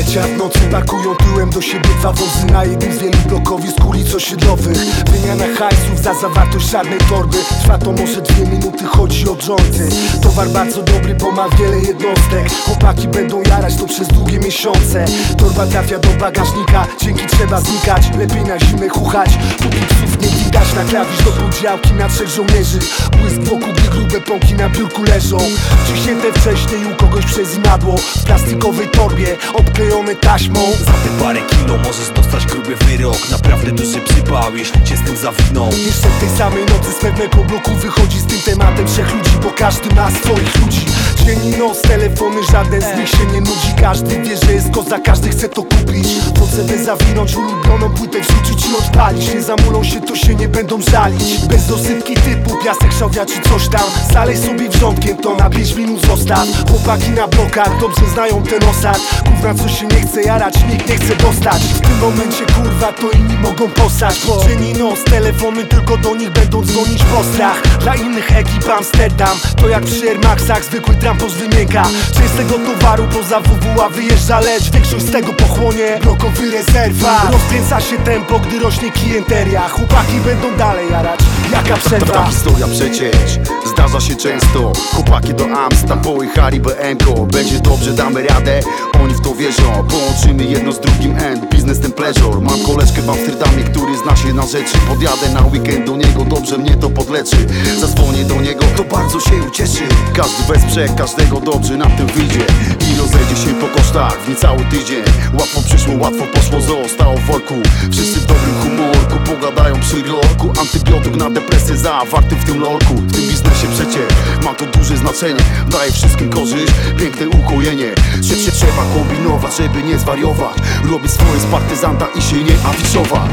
Życia w nocy pakują tyłem do siebie dwa wozy na jednym z wielu blokowisk ulic osiedlowych. Wymiana hajsów za zawartość czarnej torby. Trwa to może 2 minuty, chodzi o jointy. Towar bardzo dobry, bo ma wiele jednostek. Chłopaki będą jarać to przez długie miesiące. Torba trafia do bagażnika, dzięki trzeba znikać. Lepiej na zimę chuchać, póki psów nie widać. Na klawisz do podziałki na 3 żołnierzy. Błysk wokół, gdy grube pąki na biurku leżą. Ciśnięte wcześniej u kogoś przez imadło. W plastikowej torbie, obklejone taśmą. Za te parę kilo możesz dostać gruby wyrok. Naprawdę duży przypał, jeśli cię z tym zawinął. Jeszcze w tej samej nocy z pewnego bloku wychodzi z tym tematem 3 ludzi, bo każdy ma swoich ludzi. Dzień i noc, telefony, żaden z nich się nie nudzi. Każdy wie, że jest koza, każdy chce to kupić. Po CD zawinąć, ulubioną płytę wrzucić i odpalić. Nie zamulą się, to się nie będą żalić. Bez dosypki typu piasek, szałwia czy coś tam. Zalej sobie wrzątkiem, to na 5 minut zostaw. Chłopaki na blokach dobrze znają ten osad. Kurwa, co się nie chce jarać, nikt nie chce dostać. W tym momencie kurwa to inni mogą postać. Dzień i noc, telefony tylko do nich będą dzwonić w postrach. Dla innych ekip Amsterdam to jak przy Air Maxach zwykły tramposz wymięka. Część tego towaru poza WWA wyjeżdża, lecz większość z tego pochłonie blokowy rezerwa. Rozkręca się tempo, gdy rośnie klienteria. Chłopaki będą dalej jarać, jaka przerwa. Ta historia przecież zdarza się często. Chłopaki do Amsta pojechali BM-ko. Będzie dobrze, damy radę, oni w to wierzą. Połączymy jedno z drugim, and biznes ten pleasure. Mam koleżkę w Amsterdamie, który zna się na rzeczy. Podjadę na weekend do niego, dobrze mnie to podleczy. Zadzwonię do niego, to bardzo się ucieszy. Każdy wesprze każdego, dobrze nam tym wyjdzie. I rozejdzie się po kosztach w niecały tydzień. Łatwo przyszło, łatwo poszło, zostało w worku. Wszyscy w dobrym humorku, pogadają przy lorku. Antybiotyk na depresję zawarty w tym lorku. W tym biznesie przecie ma to duże znaczenie. Daje wszystkim korzyść, piękne ukojenie. Trzeba kombinować, żeby nie zwariować. Robić swoje z partyzanta i się nie afiszować.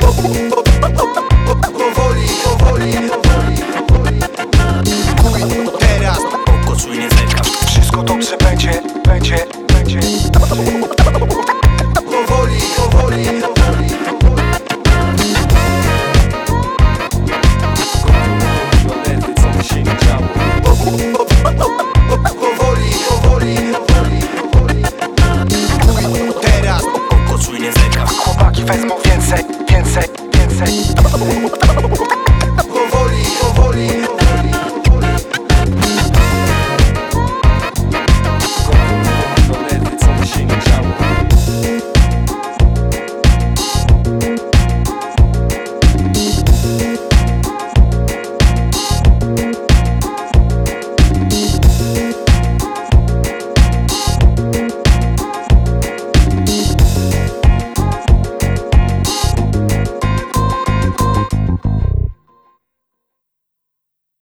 Powoli, powoli, powoli, powoli. Teraz oko czujnie zerkasz. Wszystko dobrze będzie, będzie, będzie. Powoli, powoli, powoli. Co by się nie działo. Powoli, powoli, powoli, powoli. Teraz oko czujnie zerkasz. Chłopaki wezmą więcej, więcej, więcej.